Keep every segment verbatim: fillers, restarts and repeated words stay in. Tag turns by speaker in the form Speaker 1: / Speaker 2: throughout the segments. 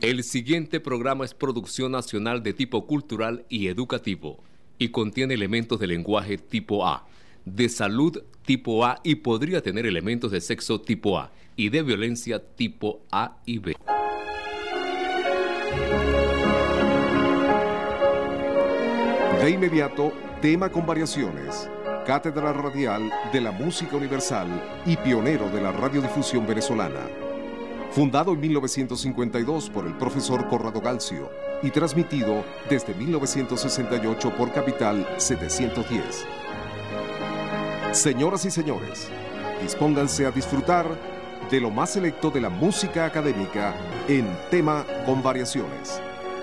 Speaker 1: El siguiente programa es producción nacional de tipo cultural y educativo y contiene elementos de lenguaje tipo A, de salud tipo A y podría tener elementos de sexo tipo A y de violencia tipo A y B.
Speaker 2: De inmediato, tema con variaciones. Cátedra Radial de la Música Universal y pionero de la radiodifusión venezolana. Fundado en mil novecientos cincuenta y dos por el profesor Corrado Galcio y transmitido desde mil novecientos sesenta y ocho por Capital setecientos diez. Señoras y señores, dispónganse a disfrutar de lo más selecto de la música académica en tema con variaciones.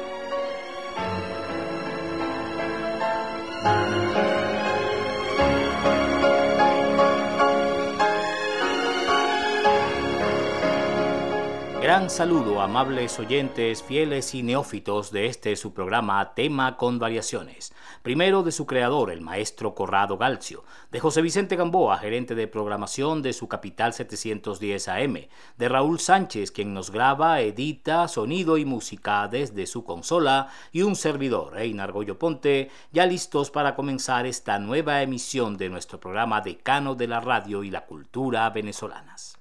Speaker 3: Gran saludo, amables oyentes, fieles y neófitos de este su programa Tema con Variaciones. Primero de su creador, el maestro Corrado Galcio, de José Vicente Gamboa, gerente de programación de su Capital setecientos diez A M, de Raúl Sánchez, quien nos graba, edita, sonido y música desde su consola, y un servidor, Einar Goyo Ponte, ya listos para comenzar esta nueva emisión de nuestro programa Decano de la Radio y la Cultura Venezolanas.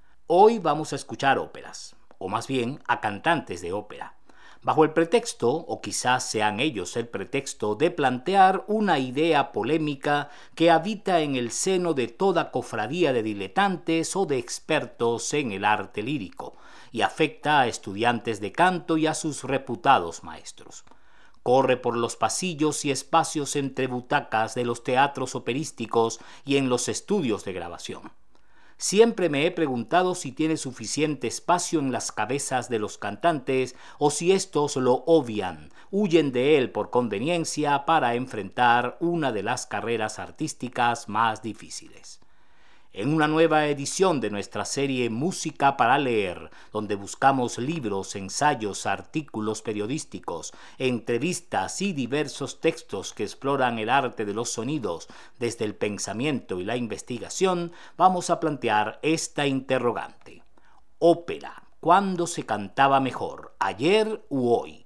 Speaker 3: Hoy vamos a escuchar óperas, o más bien a cantantes de ópera, bajo el pretexto, o quizás sean ellos el pretexto, de plantear una idea polémica que habita en el seno de toda cofradía de diletantes o de expertos en el arte lírico, y afecta a estudiantes de canto y a sus reputados maestros. Corre por los pasillos y espacios entre butacas de los teatros operísticos y en los estudios de grabación. Siempre me he preguntado si tiene suficiente espacio en las cabezas de los cantantes o si estos lo obvian, huyen de él por conveniencia para enfrentar una de las carreras artísticas más difíciles. En una nueva edición de nuestra serie Música para leer, donde buscamos libros, ensayos, artículos periodísticos, entrevistas y diversos textos que exploran el arte de los sonidos desde el pensamiento y la investigación, vamos a plantear esta interrogante. Ópera, ¿cuándo se cantaba mejor, ayer u hoy?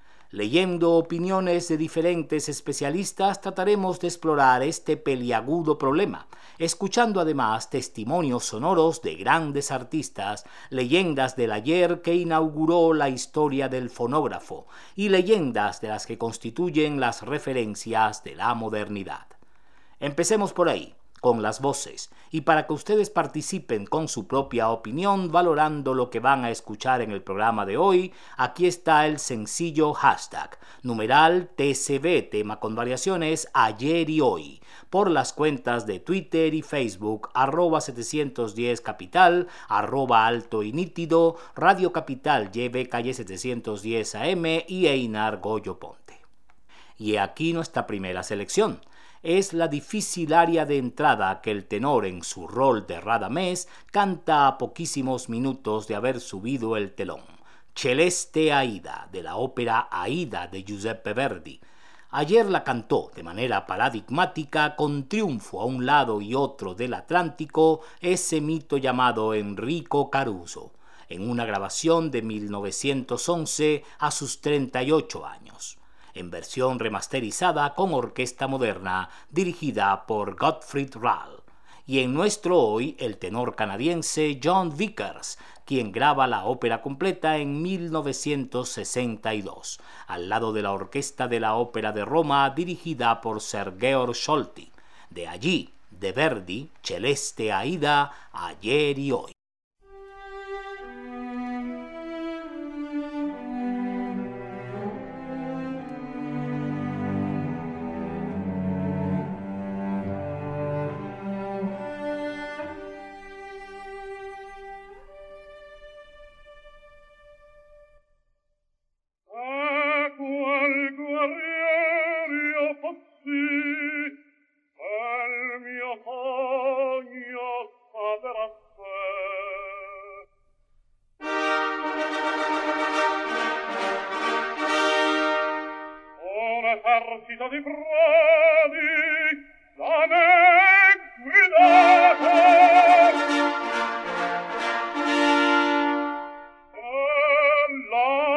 Speaker 3: Leyendo opiniones de diferentes especialistas, trataremos de explorar este peliagudo problema, escuchando además testimonios sonoros de grandes artistas, leyendas del ayer que inauguró la historia del fonógrafo y leyendas de las que constituyen las referencias de la modernidad. Empecemos por ahí, con las voces, y para que ustedes participen con su propia opinión valorando lo que van a escuchar en el programa de hoy, aquí está el sencillo hashtag, numeral T C B, tema con variaciones, ayer y hoy, por las cuentas de Twitter y Facebook, arroba setecientos diez Capital, arroba Alto y Nítido, Radio Capital, Y B Calle setecientos diez A M y Einar Goyo Ponte. Y aquí nuestra primera selección. Es la difícil aria de entrada que el tenor en su rol de Radamés canta a poquísimos minutos de haber subido el telón. Celeste Aida, de la ópera Aida de Giuseppe Verdi. Ayer la cantó de manera paradigmática con triunfo a un lado y otro del Atlántico ese mito llamado Enrico Caruso, en una grabación de mil novecientos once a sus treinta y ocho años. En versión remasterizada con orquesta moderna dirigida por Gottfried Rall. Y en nuestro hoy, el tenor canadiense John Vickers, quien graba la ópera completa en mil novecientos sesenta y dos, al lado de la Orquesta de la Ópera de Roma dirigida por Sir Georg Scholti. De allí, de Verdi, Celeste Aida, ayer y hoy.
Speaker 4: esercito di fradi da me gridato e la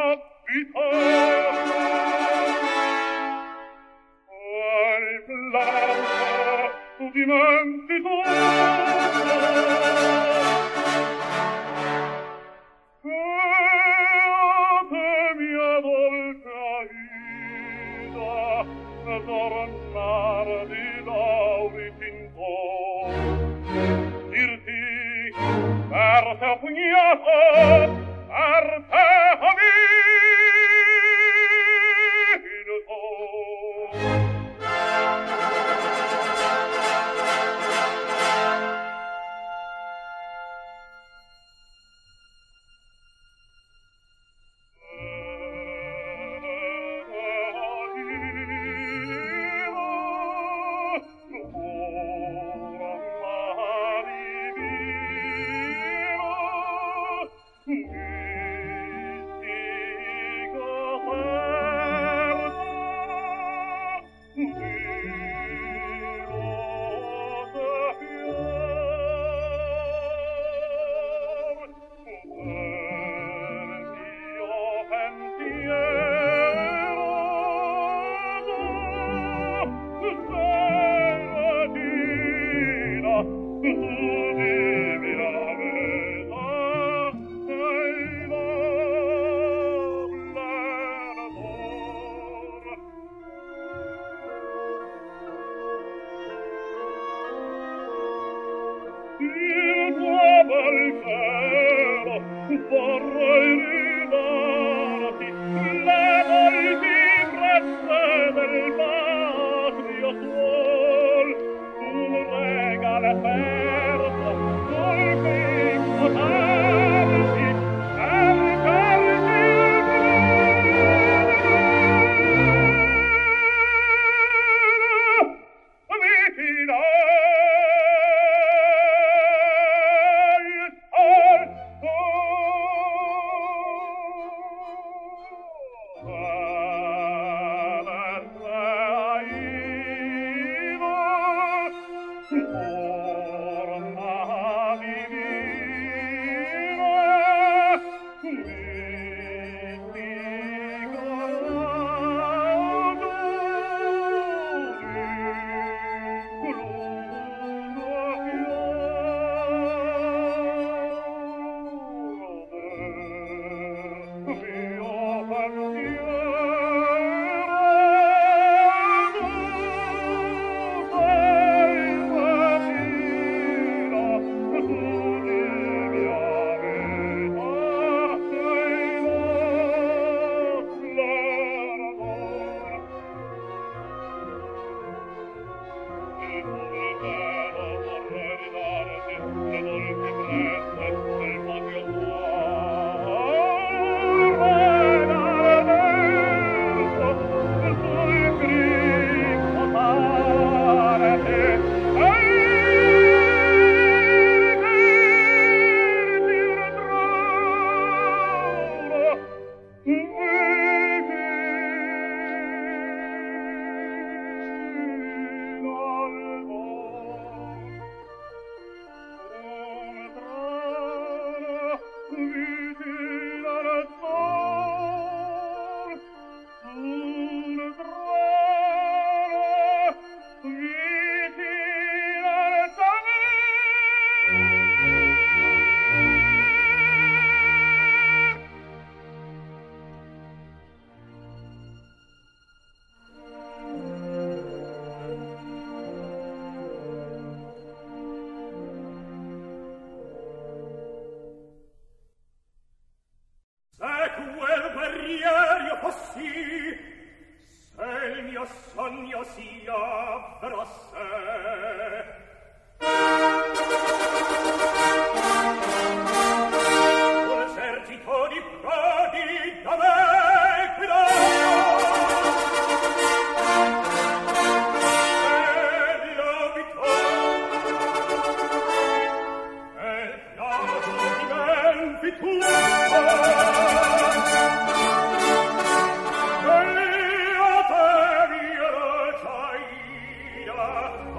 Speaker 4: Io te mia dolce ira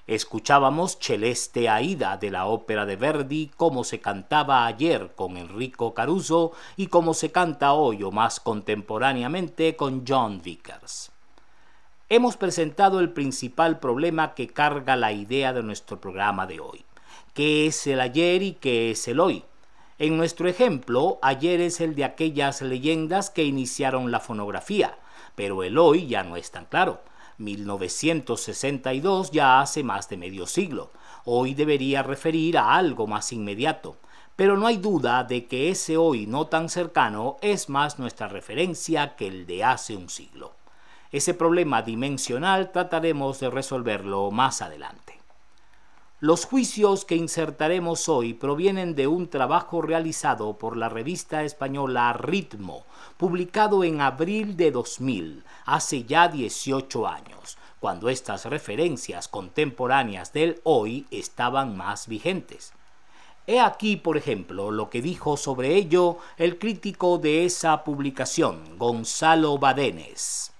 Speaker 3: Escuchábamos Celeste Aida de la ópera de Verdi, como se cantaba ayer con Enrico Caruso y como se canta hoy o más contemporáneamente con John Vickers. Hemos presentado el principal problema que carga la idea de nuestro programa de hoy. ¿Qué es el ayer y qué es el hoy? En nuestro ejemplo, ayer es el de aquellas leyendas que iniciaron la fonografía, pero el hoy ya no es tan claro. mil novecientos sesenta y dos ya hace más de medio siglo. Hoy debería referir a algo más inmediato, pero no hay duda de que ese hoy no tan cercano es más nuestra referencia que el de hace un siglo. Ese problema dimensional trataremos de resolverlo más adelante. Los juicios que insertaremos hoy provienen de un trabajo realizado por la revista española Ritmo, publicado en abril de dos mil, hace ya dieciocho años, cuando estas referencias contemporáneas del hoy estaban más vigentes. He aquí, por ejemplo, lo que dijo sobre ello el crítico de esa publicación, Gonzalo Badenes.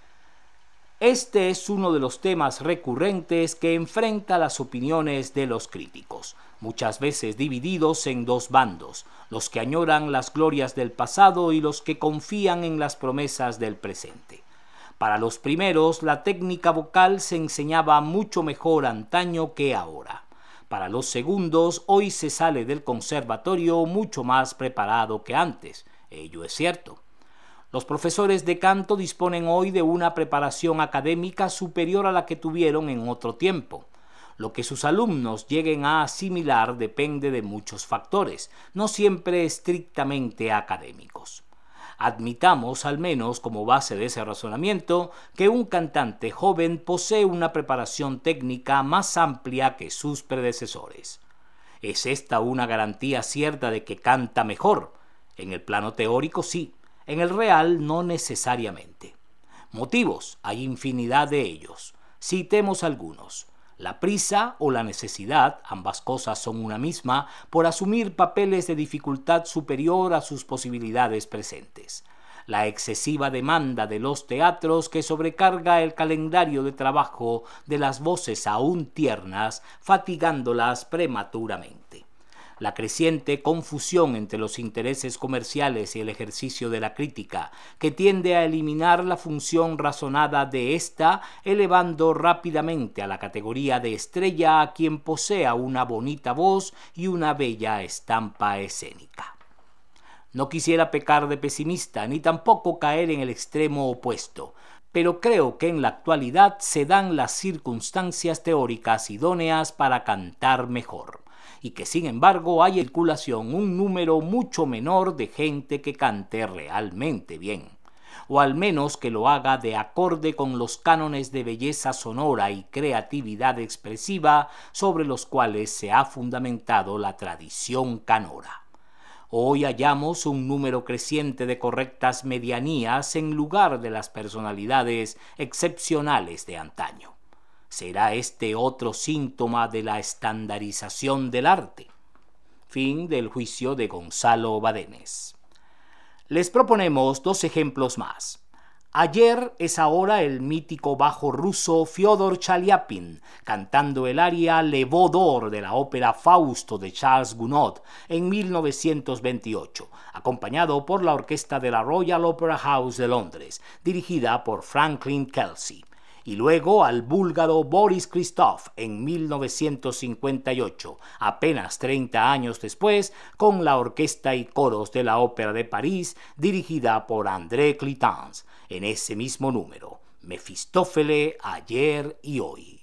Speaker 3: Este es uno de los temas recurrentes que enfrenta las opiniones de los críticos, muchas veces divididos en dos bandos, los que añoran las glorias del pasado y los que confían en las promesas del presente. Para los primeros, la técnica vocal se enseñaba mucho mejor antaño que ahora. Para los segundos, hoy se sale del conservatorio mucho más preparado que antes. Ello es cierto. Los profesores de canto disponen hoy de una preparación académica superior a la que tuvieron en otro tiempo. Lo que sus alumnos lleguen a asimilar depende de muchos factores, no siempre estrictamente académicos. Admitamos, al menos como base de ese razonamiento, que un cantante joven posee una preparación técnica más amplia que sus predecesores. ¿Es esta una garantía cierta de que canta mejor? En el plano teórico sí. En el real no necesariamente. Motivos, hay infinidad de ellos. Citemos algunos. La prisa o la necesidad, ambas cosas son una misma, por asumir papeles de dificultad superior a sus posibilidades presentes. La excesiva demanda de los teatros que sobrecarga el calendario de trabajo de las voces aún tiernas, fatigándolas prematuramente. La creciente confusión entre los intereses comerciales y el ejercicio de la crítica, que tiende a eliminar la función razonada de ésta, elevando rápidamente a la categoría de estrella a quien posea una bonita voz y una bella estampa escénica. No quisiera pecar de pesimista, ni tampoco caer en el extremo opuesto, pero creo que en la actualidad se dan las circunstancias teóricas idóneas para cantar mejor, y que sin embargo hay en circulación un número mucho menor de gente que cante realmente bien, o al menos que lo haga de acorde con los cánones de belleza sonora y creatividad expresiva sobre los cuales se ha fundamentado la tradición canora. Hoy hallamos un número creciente de correctas medianías en lugar de las personalidades excepcionales de antaño. ¿Será este otro síntoma de la estandarización del arte? Fin del juicio de Gonzalo Badenes. Les proponemos dos ejemplos más. Ayer es ahora el mítico bajo ruso Fyodor Chaliapin, cantando el aria Le Veau d'Or de la ópera Fausto de Charles Gounod en mil novecientos veintiocho, acompañado por la orquesta de la Royal Opera House de Londres, dirigida por Franklin Kelsey. Y luego al búlgaro Boris Christoph en mil novecientos cincuenta y ocho, apenas treinta años después, con la orquesta y coros de la Ópera de París, dirigida por André Clitens, en ese mismo número, Mefistófele, ayer y hoy.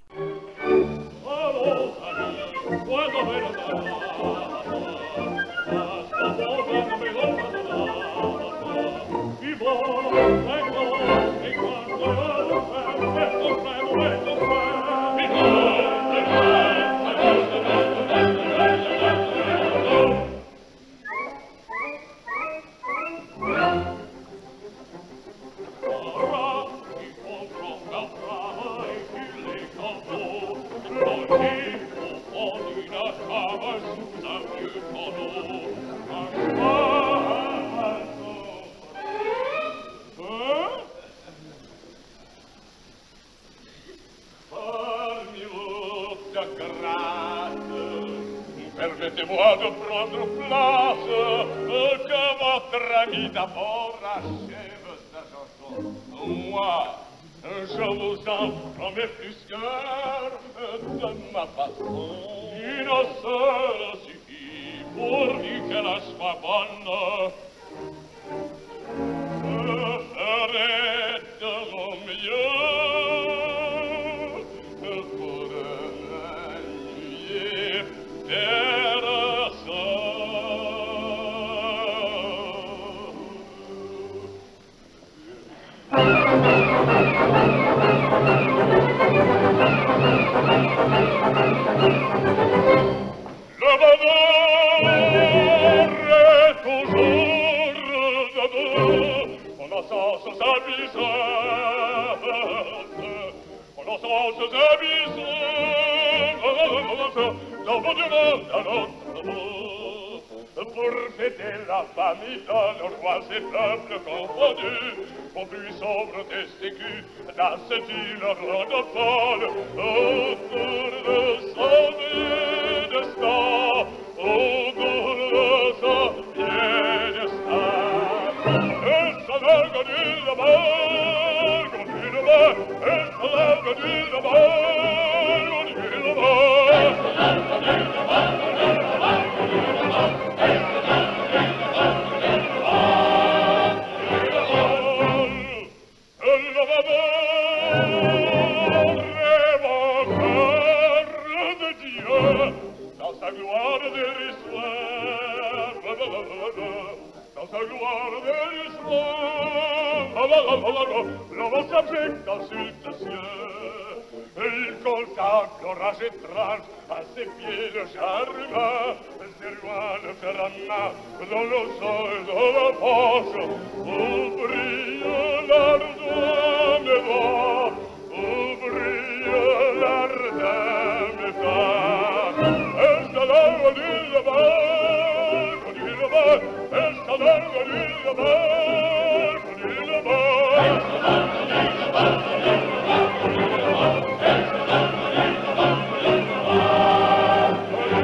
Speaker 4: Permettez-moi de prendre place, euh, que votre ami d'abord achève sa chanson. Moi, je vous en promets plus qu'un de ma façon. Une seule suffit pourvu qu'elle soit bonne. Je ferai de mon mieux pour n'ennuyer personne. Le bonheur est toujours debout, on a sens abysses, on a sens abysses, d'un bout du monde à l'autre bout. Pour fêter la famille de nos rois et peuples confondus, au plus sombre des sécus, dans cette île ronde folle, autour de son piédestal, autour de son piédestal. Et ça n'a gagné la balle, gagné la balle, et ça n'a gagné la balle, gagné la balle. Et ça n'a gagné la balle, gagné la balle, gagné la balle. Dans sa gloire dérisoire, dans sa gloire dérisoire, l'homme s'abjecte d'insulte aux cieux. Il contemple l'orage étrange, à ses pieds le char humain, ses lois le ferrana, dans le sang et dans la poche, où brille l'ardent mes doigts, où brille l'ardent mes doigts. Esta larga de la mar, con la mar, esta larga de la mar, con la mar. Esta larga de la mar, con la mar, con la mar. Esta larga de la mar, con la mar, con la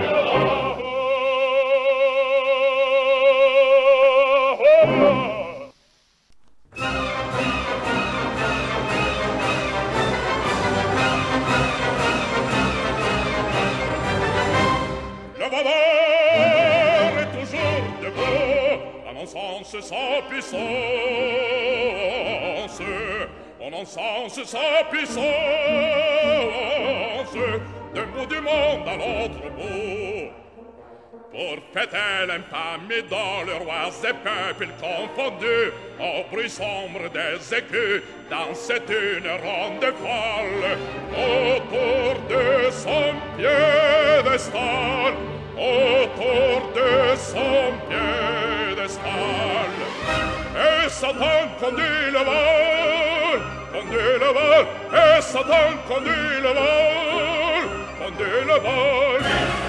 Speaker 4: sens sa puissance, on encense sa puissance, d'un bout du monde à l'autre bout. Pour fêter l'infamie dans le rois et peuples confondus, au bruit sombre des écus, dans cette une ronde folle, autour de son piédestal, autour de son piédestal. Et Satan conduit le vol, conduit le vol, et Satan conduit le vol, conduit le vol.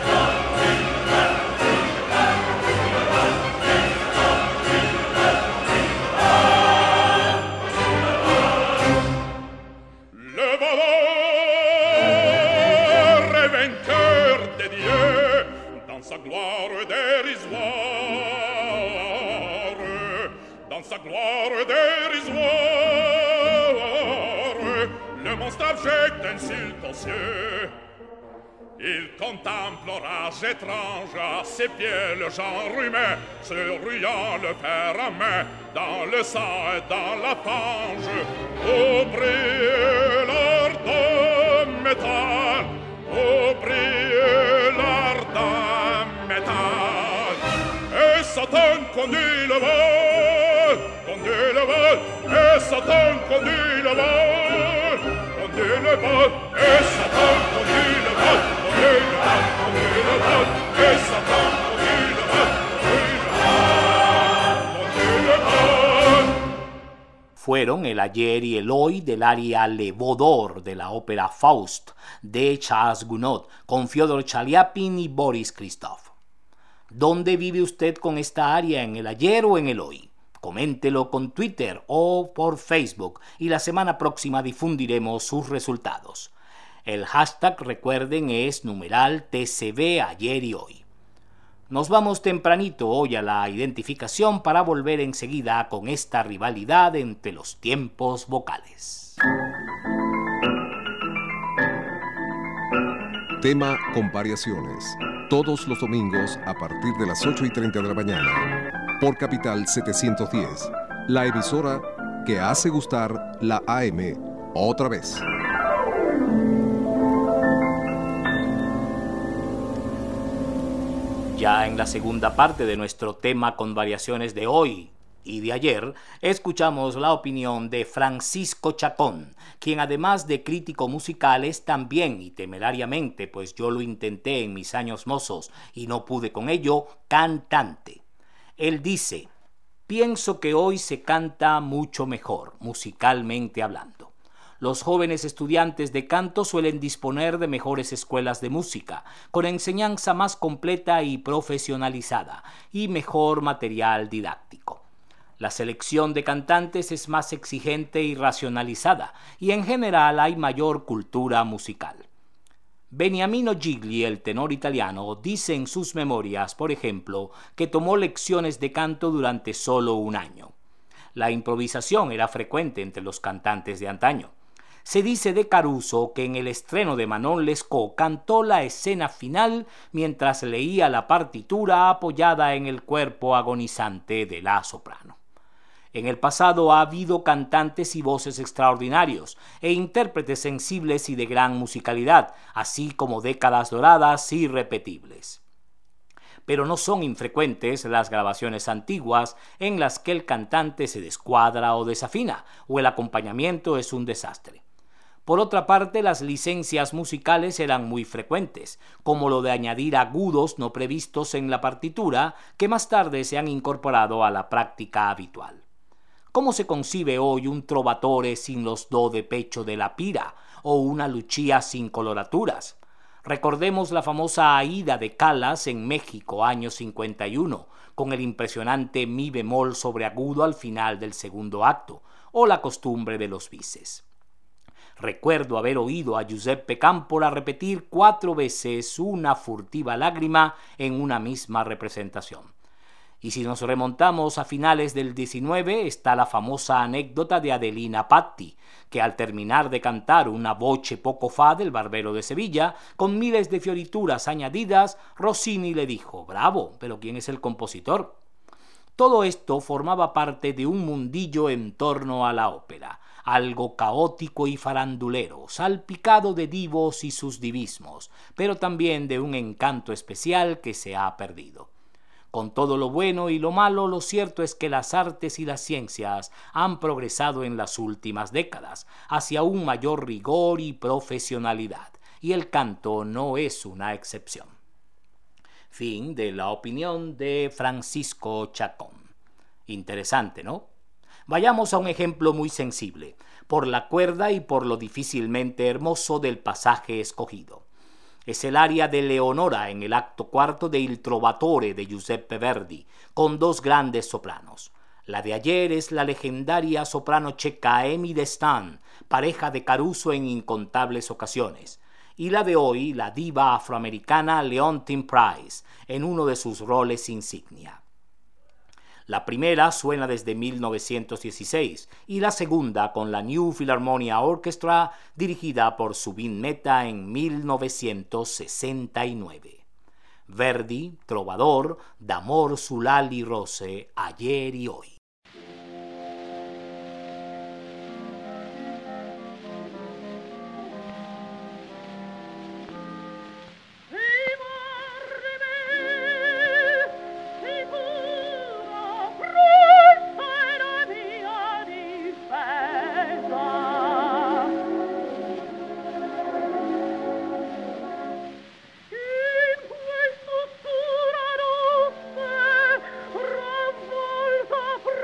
Speaker 4: Le voleur est vainqueur des dieux dans sa gloire dérisoire, dans sa gloire dérisoire. Le monstre abject insulte aux cieux. Il contemple l'orage étrange, à ses pieds le genre humain, se ruyant le fer à main, dans le sang et dans la fange. Au brille l'ardent métal, au brille l'ardent métal. Et Satan conduit le vol, conduit le vol, et Satan conduit le vol, conduit le vol, et Satan conduit le vol.
Speaker 3: Fueron el ayer y el hoy del aria Le Vaudor de la ópera Faust de Charles Gounod con Fyodor Chaliapin y Boris Christoph. ¿Dónde vive usted con esta aria, en el ayer o en el hoy? Coméntelo con Twitter o por Facebook y la semana próxima difundiremos sus resultados. El hashtag, recuerden, es numeral T C B ayer y hoy. Nos vamos tempranito hoy a la identificación para volver enseguida con esta rivalidad entre los tiempos vocales.
Speaker 2: Tema con variaciones. Todos los domingos a partir de las ocho y treinta de la mañana. Por Capital setecientos diez. La emisora que hace gustar la A M otra vez.
Speaker 3: Ya en la segunda parte de nuestro tema con variaciones de hoy y de ayer, escuchamos la opinión de Francisco Chacón, quien además de crítico musical es también, y temerariamente, pues yo lo intenté en mis años mozos y no pude con ello, cantante. Él dice: pienso que hoy se canta mucho mejor, musicalmente hablando. Los jóvenes estudiantes de canto suelen disponer de mejores escuelas de música, con enseñanza más completa y profesionalizada, y mejor material didáctico. La selección de cantantes es más exigente y racionalizada, y en general hay mayor cultura musical. Beniamino Gigli, el tenor italiano, dice en sus memorias, por ejemplo, que tomó lecciones de canto durante solo un año. La improvisación era frecuente entre los cantantes de antaño. Se dice de Caruso que en el estreno de Manon Lescaut cantó la escena final mientras leía la partitura apoyada en el cuerpo agonizante de la soprano. En el pasado ha habido cantantes y voces extraordinarios e intérpretes sensibles y de gran musicalidad, así como décadas doradas y irrepetibles. Pero no son infrecuentes las grabaciones antiguas en las que el cantante se descuadra o desafina, o el acompañamiento es un desastre. Por otra parte, las licencias musicales eran muy frecuentes, como lo de añadir agudos no previstos en la partitura, que más tarde se han incorporado a la práctica habitual. ¿Cómo se concibe hoy un trovatore sin los do de pecho de la pira o una Lucia sin coloraturas? Recordemos la famosa Aída de Callas en México, año cincuenta y uno, con el impresionante mi bemol sobre agudo al final del segundo acto, o la costumbre de los bises. Recuerdo haber oído a Giuseppe Cámpora repetir cuatro veces una furtiva lágrima en una misma representación. Y si nos remontamos a finales del diecinueve, está la famosa anécdota de Adelina Patti, que al terminar de cantar una voce poco fa del Barbero de Sevilla, con miles de fiorituras añadidas, Rossini le dijo: «Bravo, pero ¿quién es el compositor?». Todo esto formaba parte de un mundillo en torno a la ópera, algo caótico y farandulero, salpicado de divos y sus divismos, pero también de un encanto especial que se ha perdido. Con todo lo bueno y lo malo, lo cierto es que las artes y las ciencias han progresado en las últimas décadas hacia un mayor rigor y profesionalidad, y el canto no es una excepción. Fin de la opinión de Francisco Chacón. Interesante, ¿no? Vayamos a un ejemplo muy sensible, por la cuerda y por lo difícilmente hermoso del pasaje escogido. Es el aria de Leonora en el acto cuarto de Il Trovatore de Giuseppe Verdi, con dos grandes sopranos. La de ayer es la legendaria soprano checa Amy Destan, pareja de Caruso en incontables ocasiones, y la de hoy, la diva afroamericana Leontine Price, en uno de sus roles insignia. La primera suena desde mil novecientos dieciséis y la segunda con la New Philharmonia Orchestra dirigida por Zubin Mehta en mil novecientos sesenta y nueve. Verdi, Trovador, d'amor sull'ali rose, ayer y hoy.
Speaker 5: Fra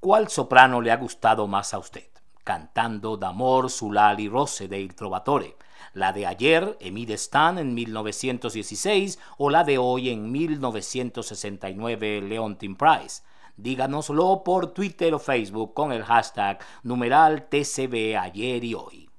Speaker 3: ¿Cuál soprano le ha gustado más a usted? Cantando d'amor sull'ali rosse del Trovatore, la de ayer, Emile Stan en mil novecientos dieciséis, o la de hoy en mil novecientos sesenta y nueve, Leontyne Price. Díganoslo por Twitter o Facebook con el hashtag numeral T C B ayer y hoy.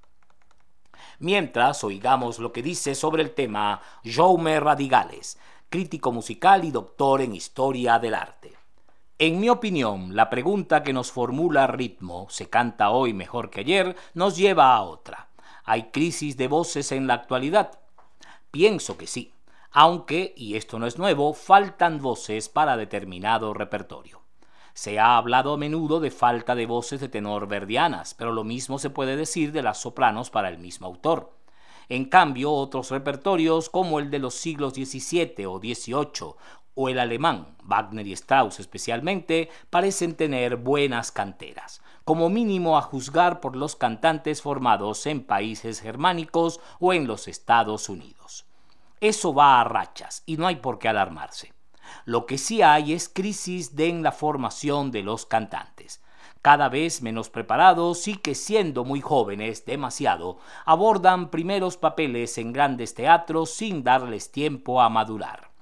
Speaker 3: Mientras, oigamos lo que dice sobre el tema Jaume Radigales, crítico musical y doctor en historia del arte. En mi opinión, la pregunta que nos formula Ritmo, ¿se canta hoy mejor que ayer?, nos lleva a otra. ¿Hay crisis de voces en la actualidad? Pienso que sí, aunque, y esto no es nuevo, faltan voces para determinado repertorio. Se ha hablado a menudo de falta de voces de tenor verdianas, pero lo mismo se puede decir de las sopranos para el mismo autor. En cambio, otros repertorios, como el de los siglos diecisiete o dieciocho, o el alemán, Wagner y Strauss especialmente, parecen tener buenas canteras, como mínimo a juzgar por los cantantes formados en países germánicos o en los Estados Unidos. Eso va a rachas y no hay por qué alarmarse. Lo que sí hay es crisis de en la formación de los cantantes. Cada vez menos preparados y que siendo muy jóvenes, demasiado, abordan primeros papeles en grandes teatros sin darles tiempo a madurar,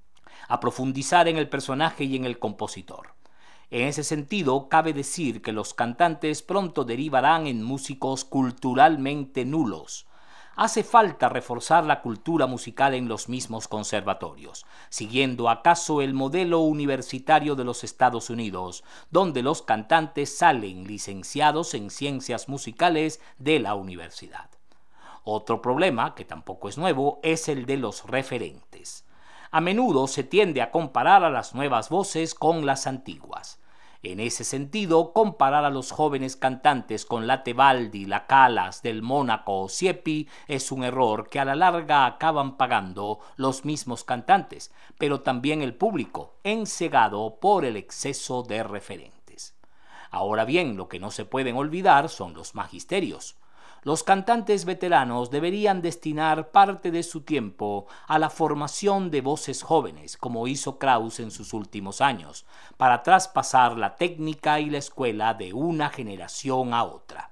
Speaker 3: a profundizar en el personaje y en el compositor. En ese sentido, cabe decir que los cantantes pronto derivarán en músicos culturalmente nulos. Hace falta reforzar la cultura musical en los mismos conservatorios, siguiendo acaso el modelo universitario de los Estados Unidos, donde los cantantes salen licenciados en ciencias musicales de la universidad. Otro problema, que tampoco es nuevo, es el de los referentes. A menudo se tiende a comparar a las nuevas voces con las antiguas. En ese sentido, comparar a los jóvenes cantantes con la Tebaldi, la Callas, del Mónaco o Siepi es un error que a la larga acaban pagando los mismos cantantes, pero también el público, ensegado por el exceso de referentes. Ahora bien, lo que no se pueden olvidar son los magisterios. Los cantantes veteranos deberían destinar parte de su tiempo a la formación de voces jóvenes, como hizo Krauss en sus últimos años, para traspasar la técnica y la escuela de una generación a otra.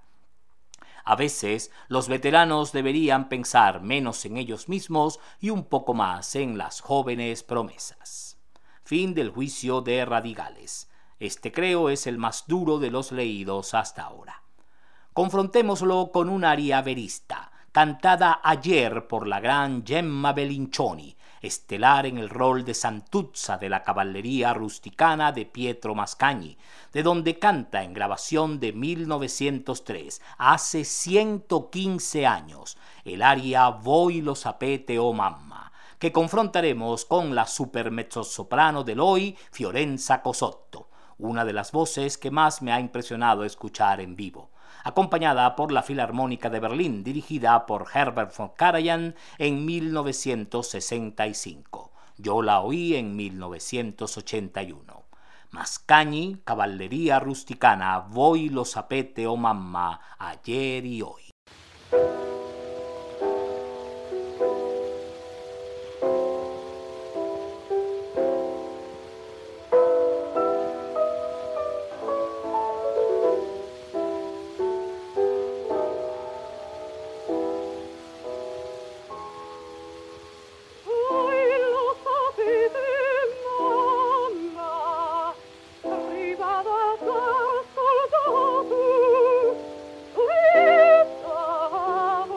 Speaker 3: A veces, los veteranos deberían pensar menos en ellos mismos y un poco más en las jóvenes promesas. Fin del juicio de Radigales. Este creo es el más duro de los leídos hasta ahora. Confrontémoslo con un aria verista, cantada ayer por la gran Gemma Bellincioni, estelar en el rol de Santuzza de la caballería rusticana de Pietro Mascagni, de donde canta en grabación de mil novecientos tres, hace ciento quince años, el aria Voi lo sapete o mamma, que confrontaremos con la supermezzosoprano del hoy, Fiorenza Cosotto, una de las voces que más me ha impresionado escuchar en vivo, acompañada por la Filarmónica de Berlín, dirigida por Herbert von Karajan en mil novecientos sesenta y cinco. Yo la oí en mil novecientos ochenta y uno. Mascagni, caballería rusticana, Voi lo sapete o mamma, ayer y hoy.
Speaker 5: Oh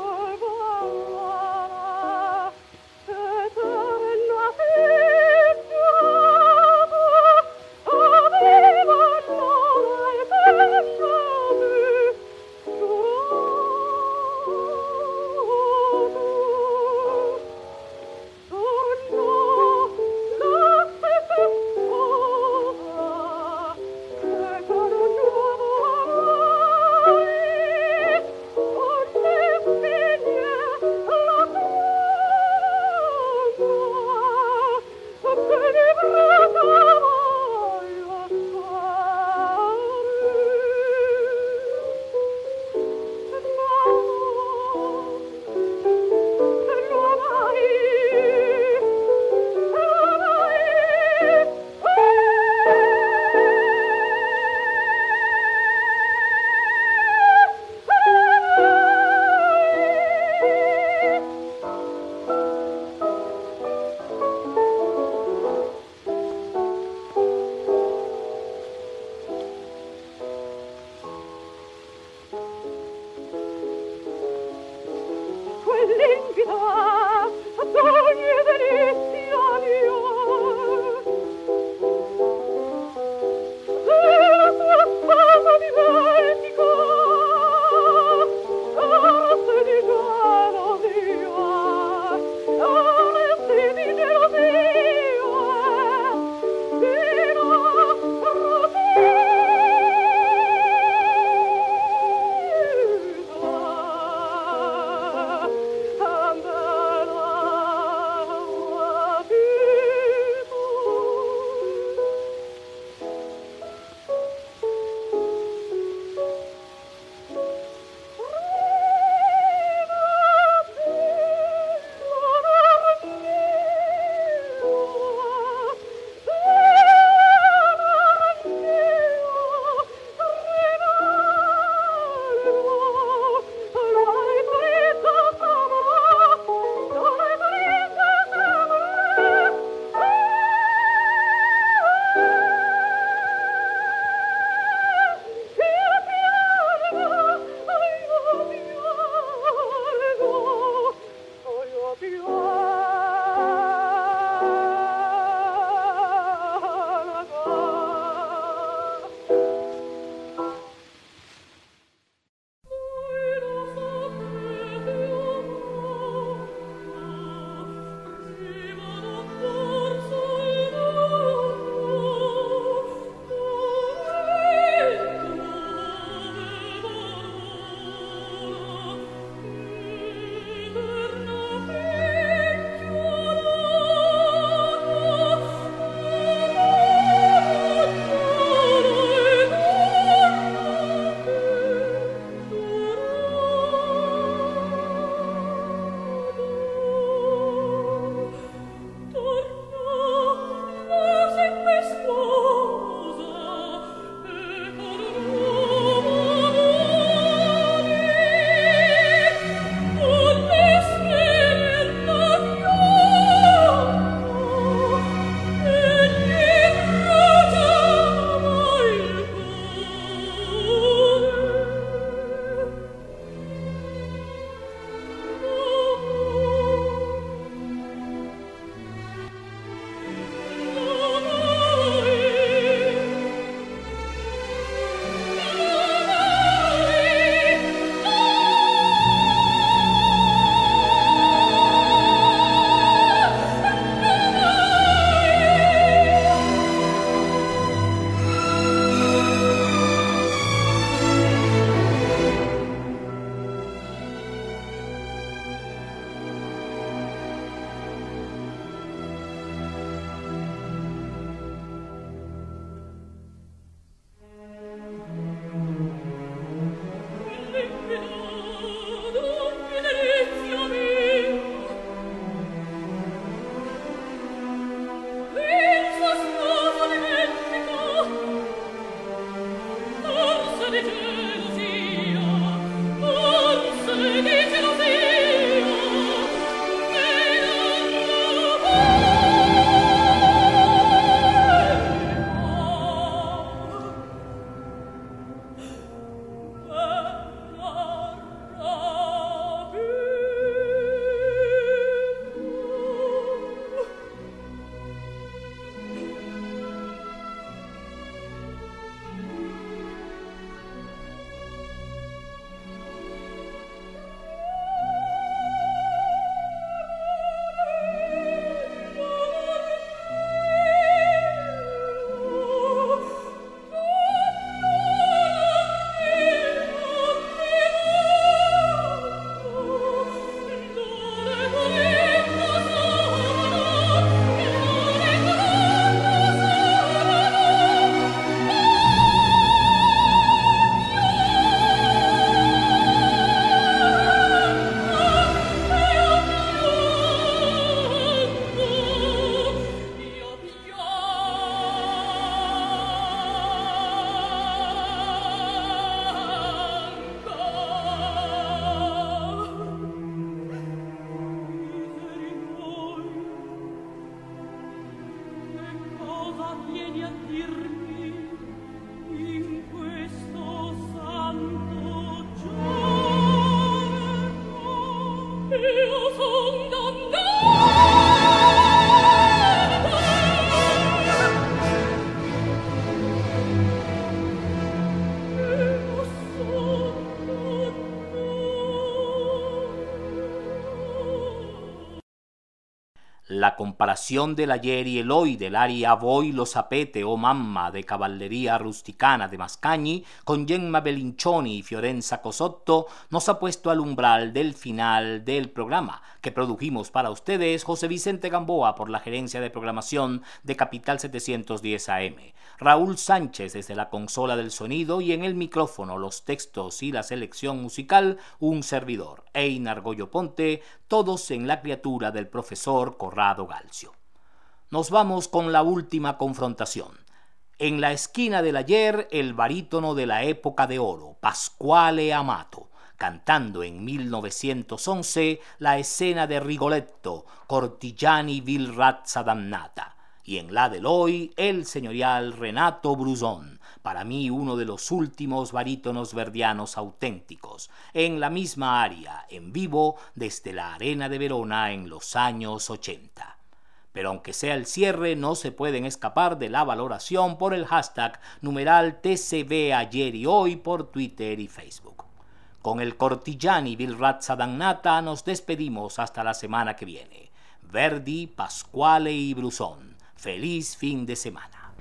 Speaker 3: La comparación del ayer y el hoy del aria Voi lo sapete o mamma de cavalleria rusticana de Mascagni con Gemma Bellincioni y Fiorenza Cosotto nos ha puesto al umbral del final del programa que produjimos para ustedes José Vicente Gamboa por la gerencia de programación de Capital setecientos diez A M, Raúl Sánchez desde la consola del sonido y en el micrófono los textos y la selección musical un servidor, Einar Goyo Ponte, todos en la criatura del profesor Corrado Galcio. Nos vamos con la última confrontación. En la esquina del ayer, el barítono de la época de oro, Pasquale Amato, cantando en mil novecientos once la escena de Rigoletto, Cortigiani vil razza dannata, y en la del hoy, el señorial Renato Brusón, para mí uno de los últimos barítonos verdianos auténticos, en la misma aria, en vivo, desde la Arena de Verona en los años ochenta. Pero aunque sea el cierre, no se pueden escapar de la valoración por el hashtag numeral T C B ayer y hoy por Twitter y Facebook. Con el Cortigiani vil razza dannata nos despedimos hasta la semana que viene. Verdi, Pasquale y Brusón. Feliz fin de semana.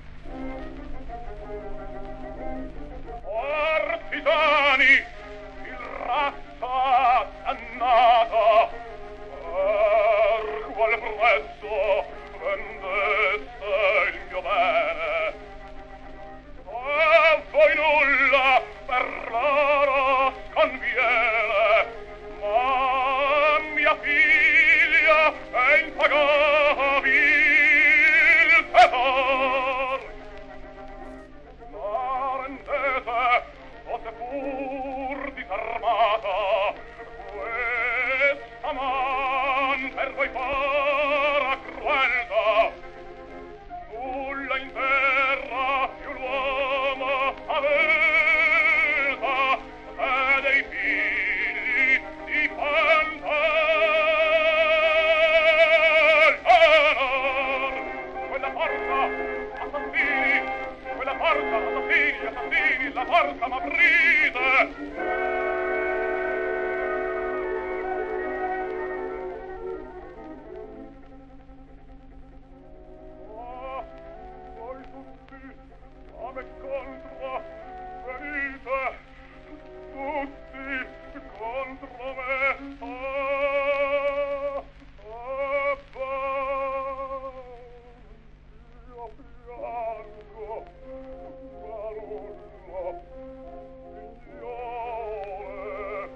Speaker 4: Partigiani, il razza dannata, per qual prezzo vendeste il mio bene? A voi nulla per l'oro sconviene, ma mia figlia è impagabile. Ma rendete, o se pur disarmata, questa man per voi farà crueltà. Nulla in terra più l'uomo aveva, e dei figli di fantasma. Quella porta, assassini, assassini, la porta m'aprite! Oh, voi tutti a me contro venite, tutti contro me. Oh, oh, oh, io piango. Barullo, signore,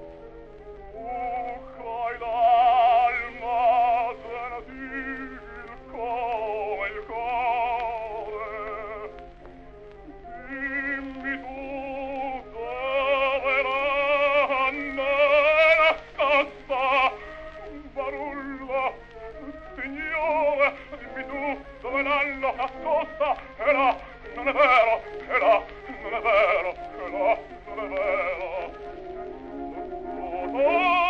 Speaker 4: tu crai l'alma gentil come il cuore. Dimmi tu dove l'hanno nascosta. Barullo, signore, dimmi tu dove l'hanno nascosta. E là, non è vero, e là, non è vero, e là, non è vero. Oh, oh,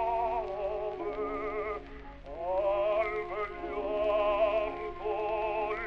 Speaker 4: al vegliardo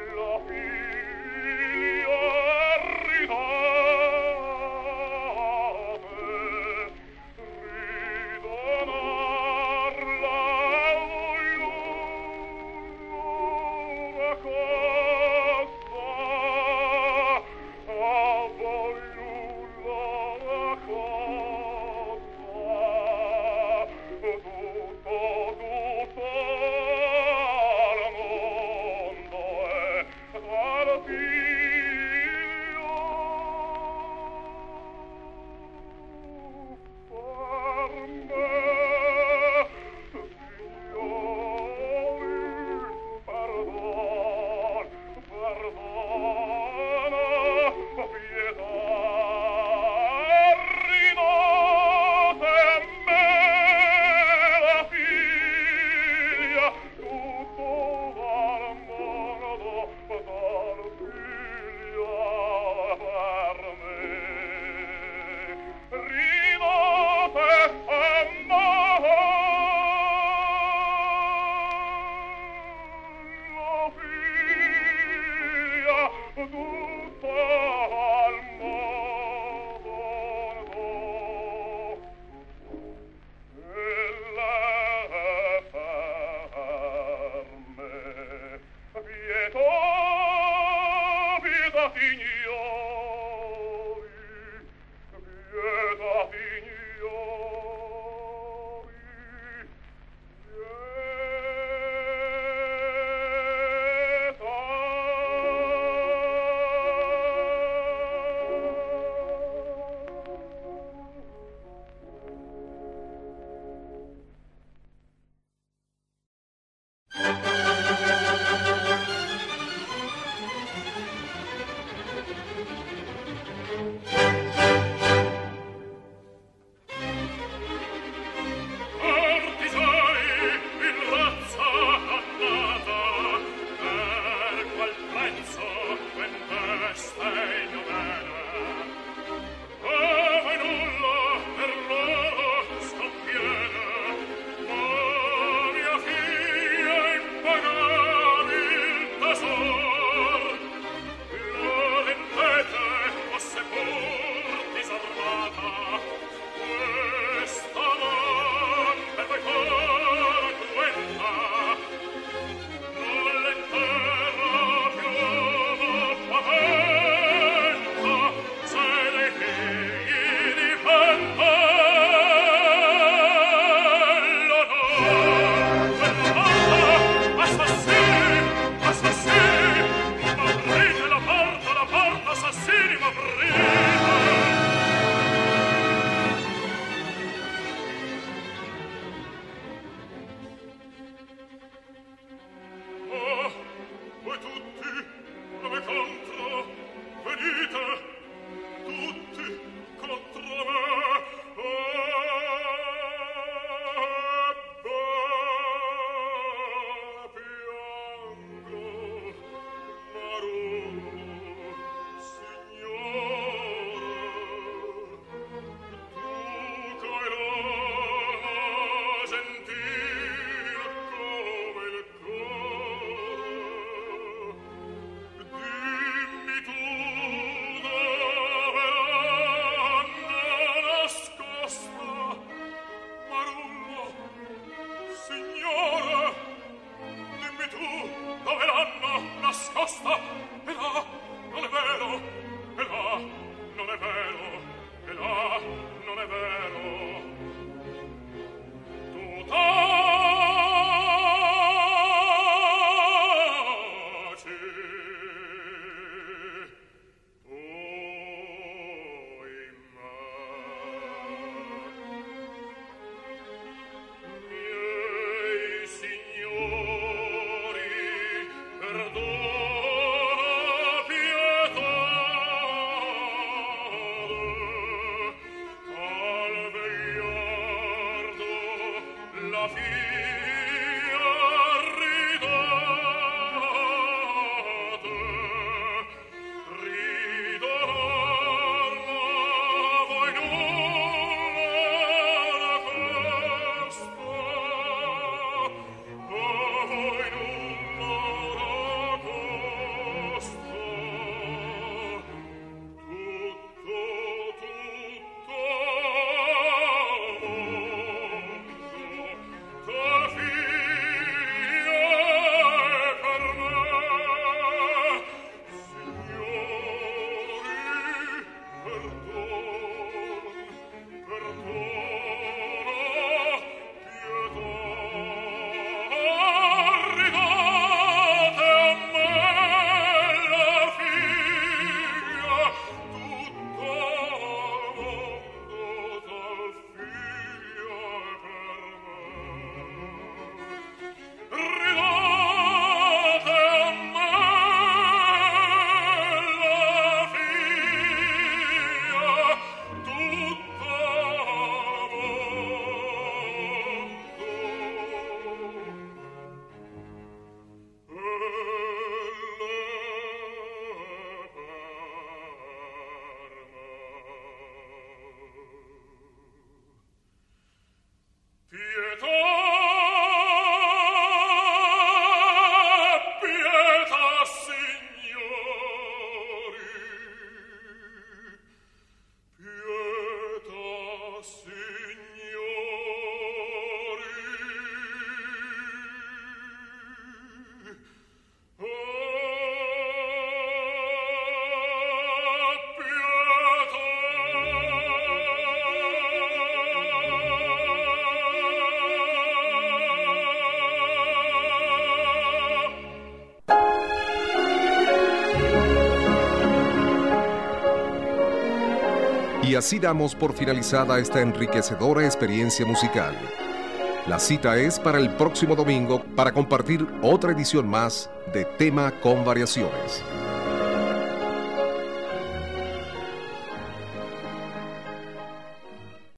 Speaker 2: Y así damos por finalizada esta enriquecedora experiencia musical. La cita es para el próximo domingo para compartir otra edición más de Tema con Variaciones.